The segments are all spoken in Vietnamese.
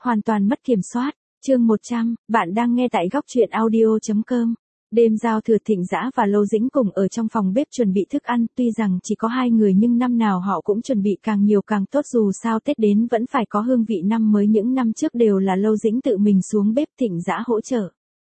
Hoàn toàn mất kiểm soát. Chương 100, bạn đang nghe tại góc truyện audio.com. Đêm giao thừa Thịnh Dã và Lâu Dĩnh cùng ở trong phòng bếp chuẩn bị thức ăn, tuy rằng chỉ có hai người nhưng năm nào họ cũng chuẩn bị càng nhiều càng tốt, dù sao Tết đến vẫn phải có hương vị năm mới, những năm trước đều là Lâu Dĩnh tự mình xuống bếp, Thịnh Dã hỗ trợ.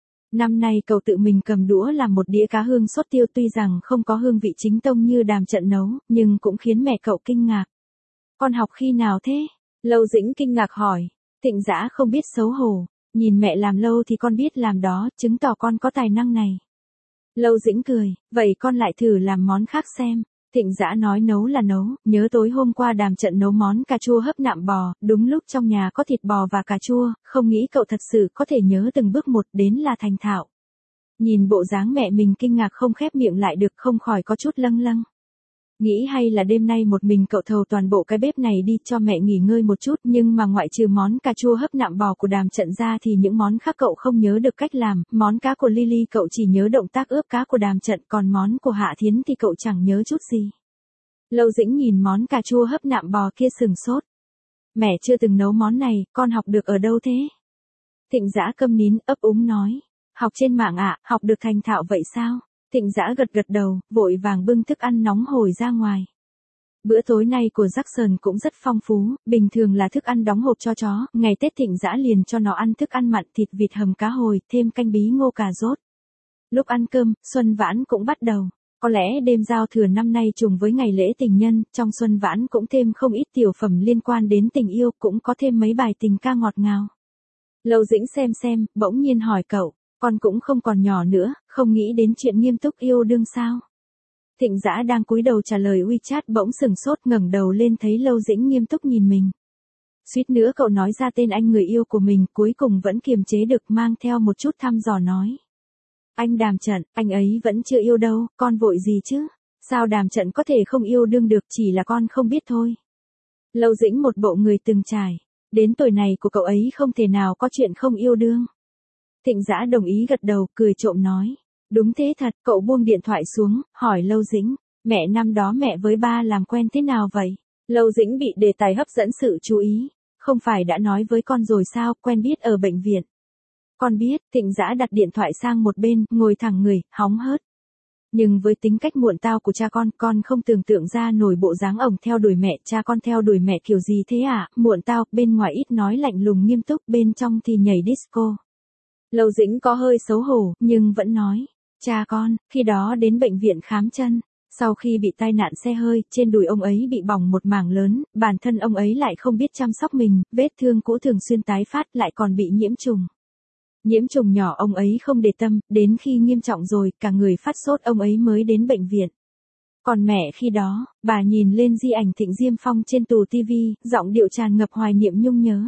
Năm nay cậu tự mình cầm đũa làm một đĩa cá hương sốt tiêu, tuy rằng không có hương vị chính tông như Đàm Trận nấu, nhưng cũng khiến mẹ cậu kinh ngạc. Con học khi nào thế? Lâu Dĩnh kinh ngạc hỏi. Thịnh Dã không biết xấu hổ. Nhìn mẹ làm lâu thì con biết làm đó, chứng tỏ con có tài năng này. Lâu Dĩnh cười, vậy con lại thử làm món khác xem. Thịnh Dã nói nấu là nấu, nhớ tối hôm qua Đàm Trận nấu món cà chua hấp nạm bò, đúng lúc trong nhà có thịt bò và cà chua, không nghĩ cậu thật sự có thể nhớ từng bước một đến là thành thạo. Nhìn bộ dáng mẹ mình kinh ngạc không khép miệng lại được, không khỏi có chút lâng lâng. Nghĩ hay là đêm nay một mình cậu thầu toàn bộ cái bếp này đi cho mẹ nghỉ ngơi một chút, nhưng mà ngoại trừ món cà chua hấp nạm bò của Đàm Trận ra thì những món khác cậu không nhớ được cách làm, món cá của Lily cậu chỉ nhớ động tác ướp cá của Đàm Trận, còn món của Hạ Thiến thì cậu chẳng nhớ chút gì. Lâu Dĩnh nhìn món cà chua hấp nạm bò kia sừng sốt. Mẹ chưa từng nấu món này, con học được ở đâu thế? Thịnh Dã câm nín ấp úng nói. Học trên mạng ạ, học được thành thạo vậy sao? Thịnh Dã gật đầu, vội vàng bưng thức ăn nóng hổi ra ngoài. Bữa tối nay của Jackson cũng rất phong phú, bình thường là thức ăn đóng hộp cho chó, ngày Tết Thịnh Dã liền cho nó ăn thức ăn mặn, thịt vịt hầm cá hồi, thêm canh bí ngô cà rốt. Lúc ăn cơm, Xuân Vãn cũng bắt đầu. Có lẽ đêm giao thừa năm nay trùng với ngày lễ tình nhân, trong Xuân Vãn cũng thêm không ít tiểu phẩm liên quan đến tình yêu, cũng có thêm mấy bài tình ca ngọt ngào. Lâu Dĩnh xem, bỗng nhiên hỏi cậu. Con cũng không còn nhỏ nữa, không nghĩ đến chuyện nghiêm túc yêu đương sao? Thịnh Dã đang cúi đầu trả lời WeChat bỗng sừng sốt, ngẩng đầu lên thấy Lâu Dĩnh nghiêm túc nhìn mình. Suýt nữa cậu nói ra tên anh người yêu của mình, cuối cùng vẫn kiềm chế được, mang theo một chút thăm dò nói. Anh Đàm Trận, anh ấy vẫn chưa yêu đâu, con vội gì chứ? Sao Đàm Trận có thể không yêu đương được, chỉ là con không biết thôi. Lâu Dĩnh một bộ người từng trải. Đến tuổi này của cậu ấy không thể nào có chuyện không yêu đương. Thịnh Dã đồng ý gật đầu, cười trộm nói. Đúng thế thật, cậu buông điện thoại xuống, hỏi Lâu Dĩnh. Mẹ năm đó mẹ với ba làm quen thế nào vậy? Lâu Dĩnh bị đề tài hấp dẫn sự chú ý. Không phải đã nói với con rồi sao, quen biết ở bệnh viện. Con biết, Thịnh Dã đặt điện thoại sang một bên, ngồi thẳng người, hóng hớt. Nhưng với tính cách muộn tao của cha con không tưởng tượng ra nổi bộ dáng ổng theo đuổi mẹ, cha con theo đuổi mẹ kiểu gì thế à, muộn tao, bên ngoài ít nói lạnh lùng nghiêm túc, bên trong thì nhảy disco. Lâu Dĩnh có hơi xấu hổ, nhưng vẫn nói, cha con, khi đó đến bệnh viện khám chân, sau khi bị tai nạn xe hơi, trên đùi ông ấy bị bỏng một mảng lớn, bản thân ông ấy lại không biết chăm sóc mình, vết thương cũ thường xuyên tái phát, lại còn bị nhiễm trùng. Nhiễm trùng nhỏ ông ấy không để tâm, đến khi nghiêm trọng rồi, cả người phát sốt ông ấy mới đến bệnh viện. Còn mẹ khi đó, bà nhìn lên di ảnh Thịnh Diêm Phong trên tủ tivi, giọng điệu tràn ngập hoài niệm nhung nhớ.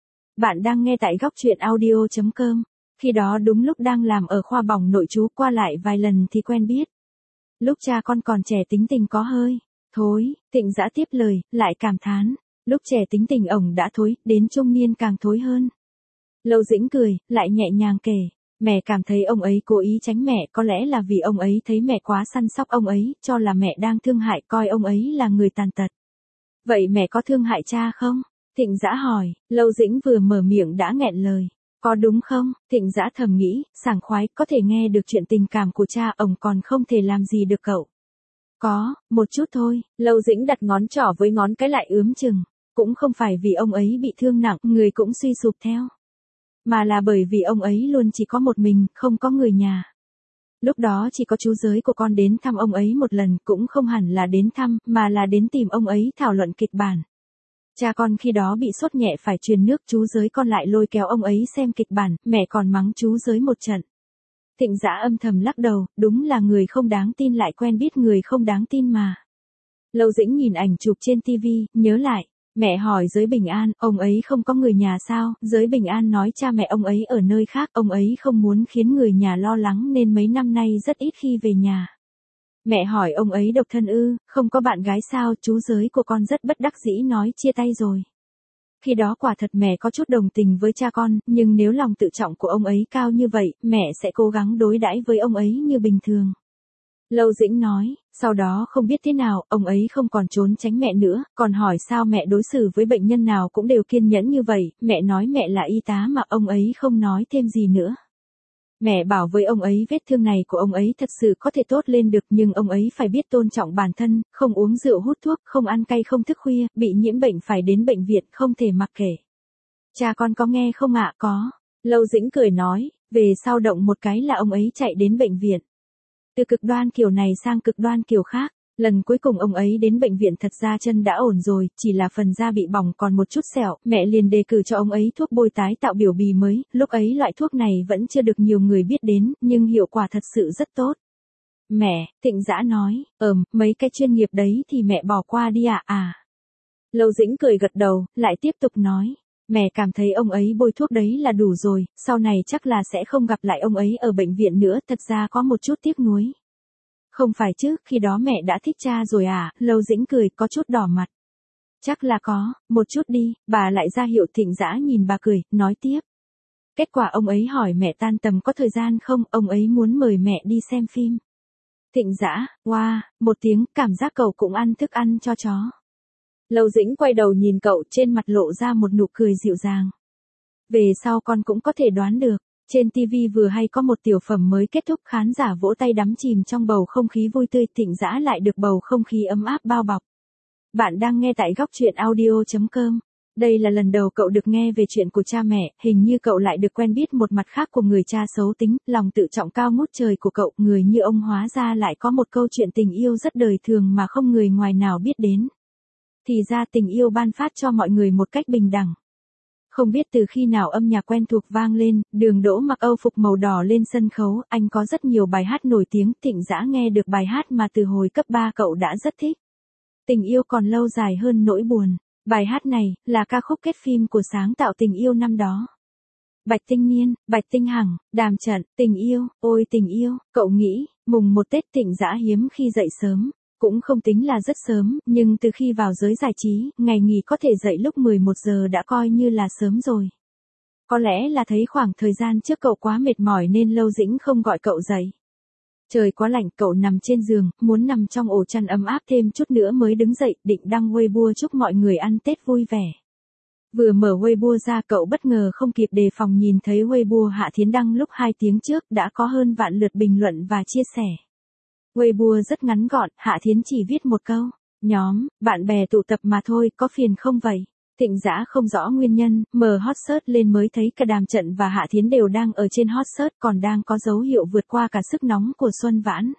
Bạn đang nghe tại góc truyện audio.com. Khi đó đúng lúc đang làm ở khoa bỏng nội trú, qua lại vài lần thì quen biết. Lúc cha con còn trẻ tính tình có hơi thối, Thịnh Dã tiếp lời, lại cảm thán. Lúc trẻ tính tình ổng đã thối, đến trung niên càng thối hơn. Lâu Dĩnh cười, lại nhẹ nhàng kể. Mẹ cảm thấy ông ấy cố ý tránh mẹ, có lẽ là vì ông ấy thấy mẹ quá săn sóc ông ấy, cho là mẹ đang thương hại, coi ông ấy là người tàn tật. Vậy mẹ có thương hại cha không? Thịnh Dã hỏi. Lâu Dĩnh vừa mở miệng đã nghẹn lời. Có đúng không? Thịnh Dã thầm nghĩ, sảng khoái, có thể nghe được chuyện tình cảm của cha, ông còn không thể làm gì được cậu. Có, một chút thôi. Lâu Dĩnh đặt ngón trỏ với ngón cái lại ướm chừng. Cũng không phải vì ông ấy bị thương nặng, người cũng suy sụp theo. Mà là bởi vì ông ấy luôn chỉ có một mình, không có người nhà. Lúc đó chỉ có chú Giới của con đến thăm ông ấy một lần, cũng không hẳn là đến thăm, mà là đến tìm ông ấy thảo luận kịch bản. Cha con khi đó bị sốt nhẹ phải truyền nước, chú Giới con lại lôi kéo ông ấy xem kịch bản, mẹ còn mắng chú Giới một trận. Thịnh Dã âm thầm lắc đầu, đúng là người không đáng tin lại quen biết người không đáng tin mà. Lâu Dĩnh nhìn ảnh chụp trên tivi, nhớ lại. Mẹ hỏi Giới Bình An, ông ấy không có người nhà sao? Giới Bình An nói cha mẹ ông ấy ở nơi khác, ông ấy không muốn khiến người nhà lo lắng nên mấy năm nay rất ít khi về nhà. Mẹ hỏi ông ấy độc thân ư, không có bạn gái sao? Chú Giới của con rất bất đắc dĩ nói chia tay rồi. Khi đó quả thật mẹ có chút đồng tình với cha con, nhưng nếu lòng tự trọng của ông ấy cao như vậy, mẹ sẽ cố gắng đối đãi với ông ấy như bình thường. Lâu Dĩnh nói, sau đó không biết thế nào, ông ấy không còn trốn tránh mẹ nữa, còn hỏi sao mẹ đối xử với bệnh nhân nào cũng đều kiên nhẫn như vậy, mẹ nói mẹ là y tá mà ông ấy không nói thêm gì nữa. Mẹ bảo với ông ấy vết thương này của ông ấy thật sự có thể tốt lên được nhưng ông ấy phải biết tôn trọng bản thân, không uống rượu hút thuốc, không ăn cay không thức khuya, bị nhiễm bệnh phải đến bệnh viện không thể mặc kệ. Cha con có nghe không ạ? Có. Lâu Dĩnh cười nói, về sau động một cái là ông ấy chạy đến bệnh viện. Từ cực đoan kiểu này sang cực đoan kiểu khác, lần cuối cùng ông ấy đến bệnh viện thật ra chân đã ổn rồi, chỉ là phần da bị bỏng còn một chút sẹo, mẹ liền đề cử cho ông ấy thuốc bôi tái tạo biểu bì mới, lúc ấy loại thuốc này vẫn chưa được nhiều người biết đến, nhưng hiệu quả thật sự rất tốt. Mẹ, Thịnh Dã nói, mấy cái chuyên nghiệp đấy thì mẹ bỏ qua đi ạ. Lâu Dĩnh cười gật đầu, lại tiếp tục nói. Mẹ cảm thấy ông ấy bôi thuốc đấy là đủ rồi, sau này chắc là sẽ không gặp lại ông ấy ở bệnh viện nữa, thật ra có một chút tiếc nuối. Không phải chứ, khi đó mẹ đã thích cha rồi à, Lâu Dĩnh cười có chút đỏ mặt. Chắc là có, một chút đi, bà lại ra hiệu. Thịnh Dã nhìn bà cười, nói tiếp. Kết quả ông ấy hỏi mẹ tan tầm có thời gian không, ông ấy muốn mời mẹ đi xem phim. Thịnh Dã, wow, một tiếng, cảm giác cậu cũng ăn thức ăn cho chó. Lâu Dĩnh quay đầu nhìn cậu, trên mặt lộ ra một nụ cười dịu dàng. Về sau con cũng có thể đoán được, trên TV vừa hay có một tiểu phẩm mới kết thúc, khán giả vỗ tay đắm chìm trong bầu không khí vui tươi. Thịnh Dã lại được bầu không khí ấm áp bao bọc. Bạn đang nghe tại góc truyện audio.com. Đây là lần đầu cậu được nghe về chuyện của cha mẹ, hình như cậu lại được quen biết một mặt khác của người cha xấu tính, lòng tự trọng cao ngút trời của cậu. Người như ông hóa ra lại có một câu chuyện tình yêu rất đời thường mà không người ngoài nào biết đến. Thì ra tình yêu ban phát cho mọi người một cách bình đẳng. Không biết từ khi nào âm nhạc quen thuộc vang lên, Đường Đỗ mặc Âu phục màu đỏ lên sân khấu, anh có rất nhiều bài hát nổi tiếng. Thịnh Dã nghe được bài hát mà từ hồi cấp 3 cậu đã rất thích. Tình yêu còn lâu dài hơn nỗi buồn. Bài hát này là ca khúc kết phim của sáng tạo Tình yêu năm đó. Bạch Tinh Niên, Bạch Tinh Hằng, Đàm Trận, Tình yêu, ôi tình yêu. Cậu nghĩ, mùng 1 Tết Thịnh Dã hiếm khi dậy sớm. Cũng không tính là rất sớm, nhưng từ khi vào giới giải trí, ngày nghỉ có thể dậy lúc 11 giờ đã coi như là sớm rồi. Có lẽ là thấy khoảng thời gian trước cậu quá mệt mỏi nên Lâu Dĩnh không gọi cậu dậy. Trời quá lạnh, cậu nằm trên giường, muốn nằm trong ổ chăn ấm áp thêm chút nữa mới đứng dậy, định đăng Weibo chúc mọi người ăn Tết vui vẻ. Vừa mở Weibo ra cậu bất ngờ không kịp đề phòng nhìn thấy Weibo Hạ Thiến đăng lúc 2 tiếng trước đã có hơn vạn lượt bình luận và chia sẻ. Weibo rất ngắn gọn, Hạ Thiến chỉ viết một câu, nhóm, bạn bè tụ tập mà thôi, có phiền không vậy? Thịnh Dã không rõ nguyên nhân, mở hot search lên mới thấy cả Đàm Trận và Hạ Thiến đều đang ở trên hot search, còn đang có dấu hiệu vượt qua cả sức nóng của Xuân Vãn.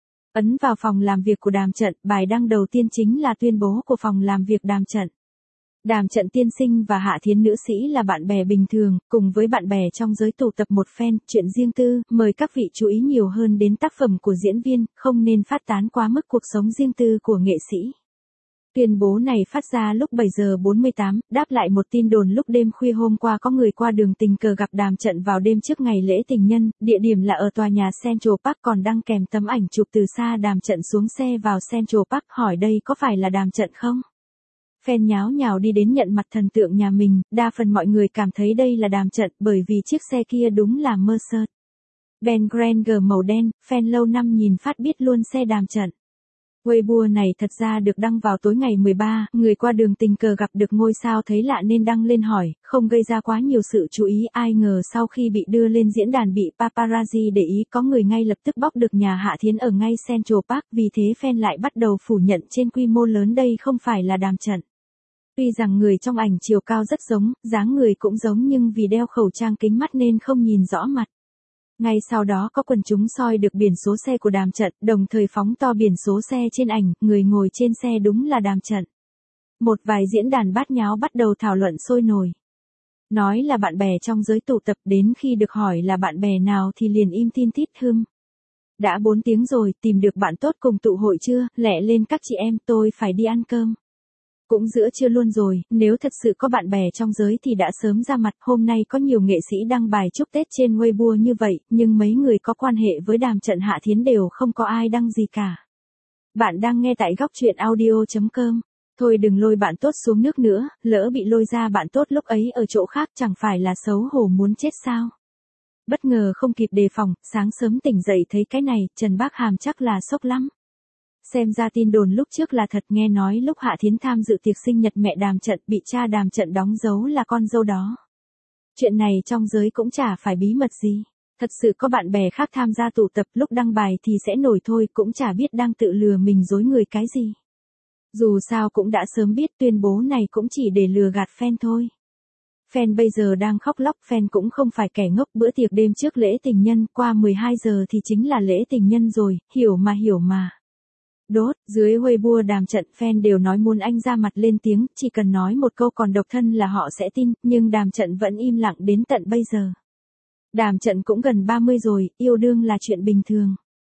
Ấn vào phòng làm việc của Đàm Trận, bài đăng đầu tiên chính là tuyên bố của phòng làm việc Đàm Trận. Đàm Trận tiên sinh và Hạ Thiến nữ sĩ là bạn bè bình thường, cùng với bạn bè trong giới tụ tập một phen, chuyện riêng tư, mời các vị chú ý nhiều hơn đến tác phẩm của diễn viên, không nên phát tán quá mức cuộc sống riêng tư của nghệ sĩ. Tuyên bố này phát ra lúc 7 giờ 48, đáp lại một tin đồn lúc đêm khuya hôm qua có người qua đường tình cờ gặp Đàm Trận vào đêm trước ngày lễ tình nhân, địa điểm là ở tòa nhà Central Park, còn đăng kèm tấm ảnh chụp từ xa Đàm Trận xuống xe vào Central Park, hỏi đây có phải là Đàm Trận không? Fan nháo nhào đi đến nhận mặt thần tượng nhà mình, đa phần mọi người cảm thấy đây là Đàm Trận bởi vì chiếc xe kia đúng là Mercedes Benz Granger màu đen, fan lâu năm nhìn phát biết luôn xe Đàm Trận. Weibo này thật ra được đăng vào tối ngày 13, người qua đường tình cờ gặp được ngôi sao thấy lạ nên đăng lên hỏi, không gây ra quá nhiều sự chú ý, ai ngờ sau khi bị đưa lên diễn đàn bị paparazzi để ý, có người ngay lập tức bóc được nhà Hạ Thiến ở ngay Central Park, vì thế fan lại bắt đầu phủ nhận trên quy mô lớn đây không phải là Đàm Trận. Tuy rằng người trong ảnh chiều cao rất giống, dáng người cũng giống nhưng vì đeo khẩu trang kính mắt nên không nhìn rõ mặt. Ngay sau đó có quần chúng soi được biển số xe của Đàm Trận, đồng thời phóng to biển số xe trên ảnh, người ngồi trên xe đúng là Đàm Trận. Một vài diễn đàn bát nháo bắt đầu thảo luận sôi nổi. Nói là bạn bè trong giới tụ tập, đến khi được hỏi là bạn bè nào thì liền im tin tít hưng. Đã 4 tiếng rồi, tìm được bạn tốt cùng tụ hội chưa, lẹ lên các chị em, tôi phải đi ăn cơm. Cũng giữa trưa luôn rồi, nếu thật sự có bạn bè trong giới thì đã sớm ra mặt. Hôm nay có nhiều nghệ sĩ đăng bài chúc Tết trên Weibo như vậy, nhưng mấy người có quan hệ với Đàm Trận Hạ Thiến đều không có ai đăng gì cả. Bạn đang nghe tại góc truyện audio.com. Thôi đừng lôi bạn tốt xuống nước nữa, lỡ bị lôi ra bạn tốt lúc ấy ở chỗ khác chẳng phải là xấu hổ muốn chết sao. Bất ngờ không kịp đề phòng, sáng sớm tỉnh dậy thấy cái này, Trần Bác Hàm chắc là sốc lắm. Xem ra tin đồn lúc trước là thật, nghe nói lúc Hạ Thiến tham dự tiệc sinh nhật mẹ Đàm Trận bị cha Đàm Trận đóng dấu là con dâu đó. Chuyện này trong giới cũng chả phải bí mật gì. Thật sự có bạn bè khác tham gia tụ tập, lúc đăng bài thì sẽ nổi thôi, cũng chả biết đang tự lừa mình dối người cái gì. Dù sao cũng đã sớm biết tuyên bố này cũng chỉ để lừa gạt fan thôi. Fan bây giờ đang khóc lóc, fan cũng không phải kẻ ngốc, bữa tiệc đêm trước lễ tình nhân, qua 12 giờ thì chính là lễ tình nhân rồi, hiểu mà. Đốt, dưới Weibo Đàm Trận fan đều nói muốn anh ra mặt lên tiếng, chỉ cần nói một câu còn độc thân là họ sẽ tin, nhưng Đàm Trận vẫn im lặng đến tận bây giờ. Đàm Trận cũng gần 30 rồi, yêu đương là chuyện bình thường.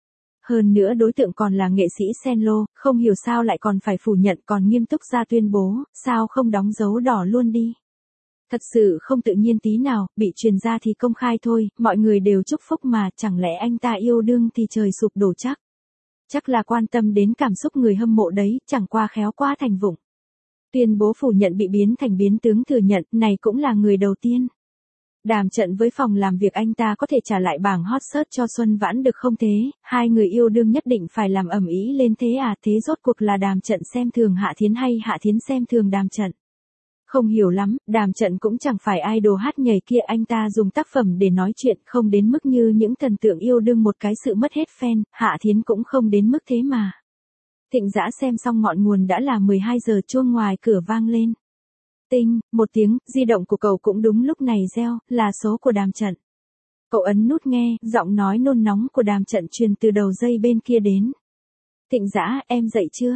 Hơn nữa đối tượng còn là nghệ sĩ Senlo, không hiểu sao lại còn phải phủ nhận, còn nghiêm túc ra tuyên bố, sao không đóng dấu đỏ luôn đi. Thật sự không tự nhiên tí nào, bị truyền ra thì công khai thôi, mọi người đều chúc phúc mà, chẳng lẽ anh ta yêu đương thì trời sụp đổ chắc. Chắc là quan tâm đến cảm xúc người hâm mộ đấy, chẳng qua khéo quá thành vụng. Tuyên bố phủ nhận bị biến thành biến tướng thừa nhận, này cũng là người đầu tiên. Đàm Trận với phòng làm việc anh ta có thể trả lại bảng hot search cho Xuân Vãn được không thế, hai người yêu đương nhất định phải làm ầm ĩ lên thế à, thế rốt cuộc là Đàm Trận xem thường Hạ Thiến hay Hạ Thiến xem thường Đàm Trận? Không hiểu lắm, Đàm Trận cũng chẳng phải idol hát nhảy kia, anh ta dùng tác phẩm để nói chuyện, không đến mức như những thần tượng yêu đương một cái sự mất hết fan, Hạ Thiến cũng không đến mức thế mà. Thịnh Dã xem xong ngọn nguồn đã là 12 giờ, chuông ngoài cửa vang lên. Tinh, một tiếng, di động của cậu cũng đúng lúc này reo, là số của Đàm Trận. Cậu ấn nút nghe, giọng nói nôn nóng của Đàm Trận truyền từ đầu dây bên kia đến. Thịnh Dã, em dậy chưa?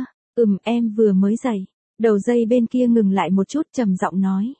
Em vừa mới dậy. Đầu dây bên kia ngừng lại một chút, trầm giọng nói.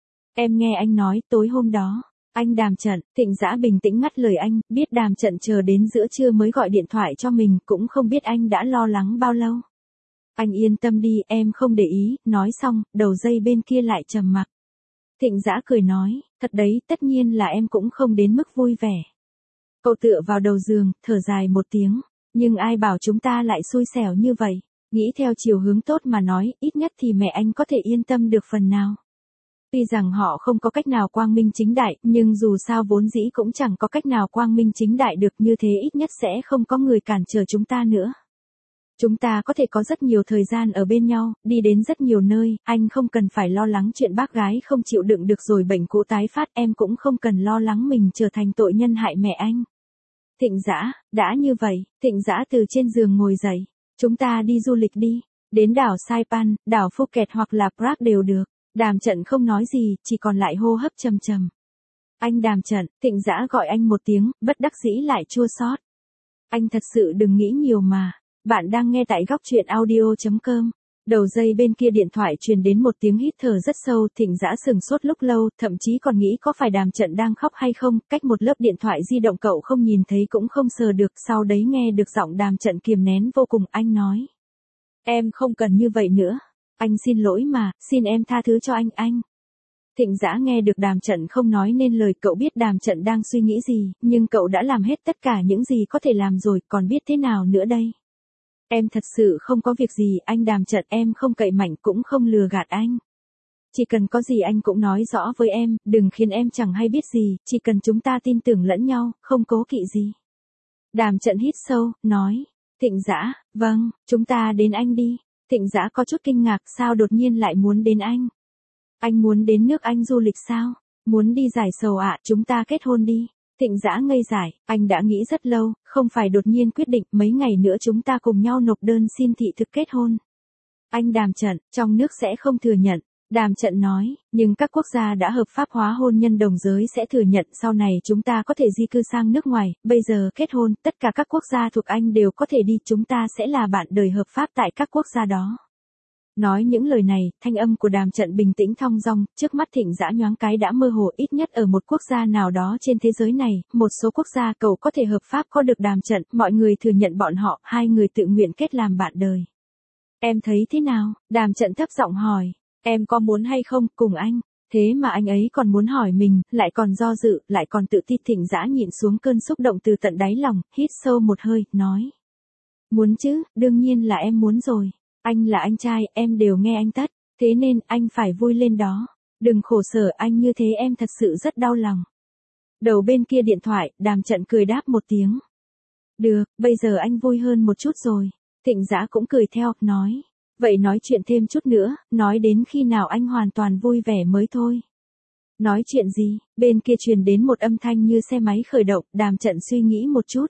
Em nghe anh nói, tối hôm đó, anh Đàm Trận. Thịnh Dã bình tĩnh ngắt lời anh, biết Đàm Trận chờ đến giữa trưa mới gọi điện thoại cho mình, cũng không biết anh đã lo lắng bao lâu. Anh yên tâm đi, em không để ý, nói xong, đầu dây bên kia lại trầm mặc. Thịnh Dã cười nói, thật đấy, tất nhiên là em cũng không đến mức vui vẻ. Cậu tựa vào đầu giường, thở dài một tiếng, nhưng ai bảo chúng ta lại xui xẻo như vậy, nghĩ theo chiều hướng tốt mà nói, ít nhất thì mẹ anh có thể yên tâm được phần nào. Tuy rằng họ không có cách nào quang minh chính đại, nhưng dù sao vốn dĩ cũng chẳng có cách nào quang minh chính đại được, như thế ít nhất sẽ không có người cản trở chúng ta nữa. Chúng ta có thể có rất nhiều thời gian ở bên nhau, đi đến rất nhiều nơi, anh không cần phải lo lắng chuyện bác gái không chịu đựng được rồi bệnh cũ tái phát, em cũng không cần lo lắng mình trở thành tội nhân hại mẹ anh. Thịnh Dã, đã như vậy, Thịnh Dã từ trên giường ngồi dậy, chúng ta đi du lịch đi, đến đảo Saipan, đảo Phuket hoặc là Prague đều được. Đàm Trận không nói gì, chỉ còn lại hô hấp trầm trầm. Anh Đàm Trận, Thịnh Dã gọi anh một tiếng, bất đắc dĩ lại chua xót. Anh thật sự đừng nghĩ nhiều mà. Bạn đang nghe tại góc truyện audio.com. Đầu dây bên kia điện thoại truyền đến một tiếng hít thở rất sâu, Thịnh Dã sừng sốt lúc lâu, thậm chí còn nghĩ có phải Đàm Trận đang khóc hay không, cách một lớp điện thoại di động cậu không nhìn thấy cũng không sờ được, sau đấy nghe được giọng Đàm Trận kiềm nén vô cùng, anh nói. Em không cần như vậy nữa. Anh xin lỗi mà, xin em tha thứ cho anh. Thịnh Dã nghe được Đàm Trận không nói nên lời, cậu biết Đàm Trận đang suy nghĩ gì, nhưng cậu đã làm hết tất cả những gì có thể làm rồi, còn biết thế nào nữa đây. Em thật sự không có việc gì, anh Đàm Trận, em không cậy mạnh cũng không lừa gạt anh. Chỉ cần có gì anh cũng nói rõ với em, đừng khiến em chẳng hay biết gì, chỉ cần chúng ta tin tưởng lẫn nhau, không cố kỵ gì. Đàm Trận hít sâu, nói. Thịnh Dã, vâng, chúng ta đến anh đi. Thịnh Dã có chút kinh ngạc, sao đột nhiên lại muốn đến anh? Anh muốn đến nước Anh du lịch sao? Muốn đi giải sầu ạ, chúng ta kết hôn đi. Thịnh Dã ngây dại, anh đã nghĩ rất lâu, không phải đột nhiên quyết định, mấy ngày nữa chúng ta cùng nhau nộp đơn xin thị thực kết hôn. Anh Đàm Trận, trong nước sẽ không thừa nhận. Đàm Trận nói, nhưng các quốc gia đã hợp pháp hóa hôn nhân đồng giới sẽ thừa nhận, sau này chúng ta có thể di cư sang nước ngoài, bây giờ kết hôn, tất cả các quốc gia thuộc Anh đều có thể đi, chúng ta sẽ là bạn đời hợp pháp tại các quốc gia đó. Nói những lời này, thanh âm của Đàm Trận bình tĩnh thong dong, trước mắt Thịnh Dã nhoáng cái đã mơ hồ, ít nhất ở một quốc gia nào đó trên thế giới này, một số quốc gia cậu có thể hợp pháp có được Đàm Trận, mọi người thừa nhận bọn họ, hai người tự nguyện kết làm bạn đời. Em thấy thế nào? Đàm Trận thấp giọng hỏi. Em có muốn hay không, cùng anh? Thế mà anh ấy còn muốn hỏi mình, lại còn do dự, lại còn tự ti. Thịnh Dã nhịn xuống cơn xúc động từ tận đáy lòng, hít sâu một hơi, nói. Muốn chứ, đương nhiên là em muốn rồi. Anh là anh trai, em đều nghe anh tất, thế nên anh phải vui lên đó. Đừng khổ sở anh như thế, em thật sự rất đau lòng. Đầu bên kia điện thoại, Đàm Trận cười đáp một tiếng. Được, bây giờ anh vui hơn một chút rồi. Thịnh Dã cũng cười theo, nói. Vậy nói chuyện thêm chút nữa, nói đến khi nào anh hoàn toàn vui vẻ mới thôi. Nói chuyện gì? Bên kia truyền đến một âm thanh như xe máy khởi động, Đàm Trận suy nghĩ một chút.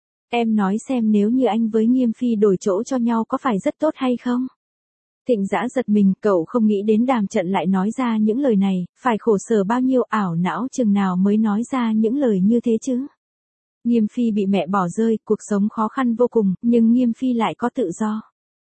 Em nói xem nếu như anh với Nghiêm Phi đổi chỗ cho nhau có phải rất tốt hay không? Thịnh Dã giật mình, cậu không nghĩ đến Đàm Trận lại nói ra những lời này, phải khổ sở bao nhiêu ảo não chừng nào mới nói ra những lời như thế chứ. Nghiêm Phi bị mẹ bỏ rơi, cuộc sống khó khăn vô cùng, nhưng Nghiêm Phi lại có tự do.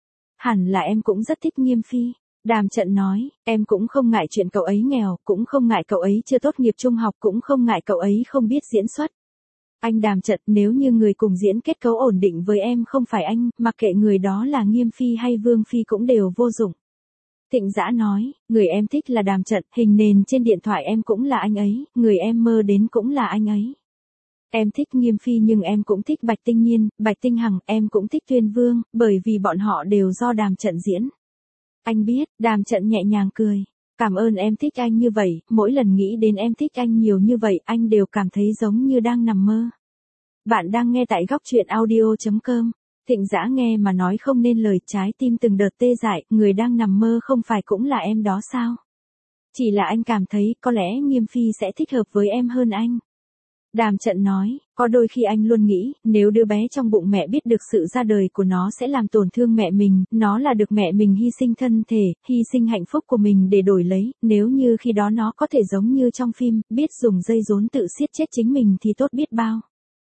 Hẳn là em cũng rất thích Nghiêm Phi. Đàm Trận nói, em cũng không ngại chuyện cậu ấy nghèo, cũng không ngại cậu ấy chưa tốt nghiệp trung học, cũng không ngại cậu ấy không biết diễn xuất. Anh Đàm Trận, nếu như người cùng diễn kết cấu ổn định với em không phải anh, mặc kệ người đó là Nghiêm Phi hay Vương Phi cũng đều vô dụng. Thịnh Dã nói, người em thích là Đàm Trận, hình nền trên điện thoại em cũng là anh ấy, người em mơ đến cũng là anh ấy. Em thích Nghiêm Phi nhưng em cũng thích Bạch Tinh Nhiên, Bạch Tinh Hằng, em cũng thích Tuyên Vương, bởi vì bọn họ đều do Đàm Trận diễn. Anh biết, Đàm Trận nhẹ nhàng cười. Cảm ơn em thích anh như vậy, mỗi lần nghĩ đến em thích anh nhiều như vậy, anh đều cảm thấy giống như đang nằm mơ. Bạn đang nghe tại góc truyện audio.com. Thịnh Dã nghe mà nói không nên lời, trái tim từng đợt tê dại, người đang nằm mơ không phải cũng là em đó sao? Chỉ là anh cảm thấy có lẽ Nghiêm Phi sẽ thích hợp với em hơn anh. Đàm Trận nói, có đôi khi anh luôn nghĩ, nếu đứa bé trong bụng mẹ biết được sự ra đời của nó sẽ làm tổn thương mẹ mình, nó là được mẹ mình hy sinh thân thể, hy sinh hạnh phúc của mình để đổi lấy, nếu như khi đó nó có thể giống như trong phim, biết dùng dây rốn tự siết chết chính mình thì tốt biết bao.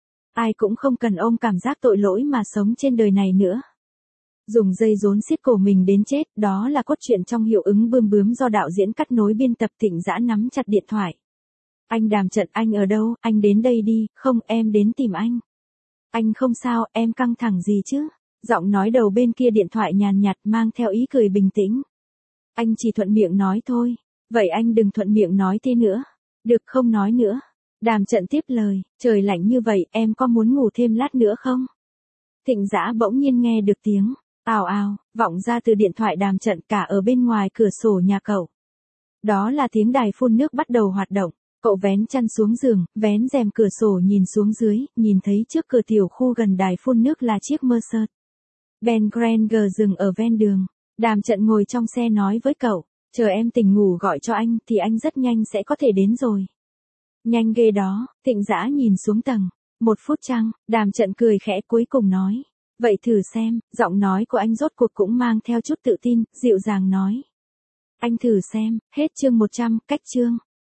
Ai cũng không cần ôm cảm giác tội lỗi mà sống trên đời này nữa. Dùng dây rốn siết cổ mình đến chết, đó là cốt truyện trong Hiệu ứng bươm bướm do đạo diễn cắt nối biên tập. Thịnh Dã nắm chặt điện thoại. Anh Đàm Trận, anh ở đâu, anh đến đây đi, không em đến tìm anh. Anh không sao, em căng thẳng gì chứ? Giọng nói đầu bên kia điện thoại nhàn nhạt mang theo ý cười bình tĩnh. Anh chỉ thuận miệng nói thôi. Vậy anh đừng thuận miệng nói thế nữa. Được không nói nữa. Đàm Trận tiếp lời, trời lạnh như vậy, em có muốn ngủ thêm lát nữa không? Thịnh Dã bỗng nhiên nghe được tiếng ào ào vọng ra từ điện thoại Đàm Trận cả ở bên ngoài cửa sổ nhà cậu. Đó là tiếng đài phun nước bắt đầu hoạt động. Cậu vén chăn xuống giường, vén rèm cửa sổ nhìn xuống dưới, nhìn thấy trước cửa tiểu khu gần đài phun nước là chiếc Mercedes Benz Granger dừng ở ven đường. Đàm Trận ngồi trong xe nói với cậu, chờ em tỉnh ngủ gọi cho anh thì anh rất nhanh sẽ có thể đến rồi. Nhanh ghê đó. Thịnh Dã nhìn xuống tầng. 1 phút chăng? Đàm Trận cười khẽ cuối cùng nói. Vậy thử xem, giọng nói của anh rốt cuộc cũng mang theo chút tự tin, dịu dàng nói. Anh thử xem, hết chương 100, cách chương.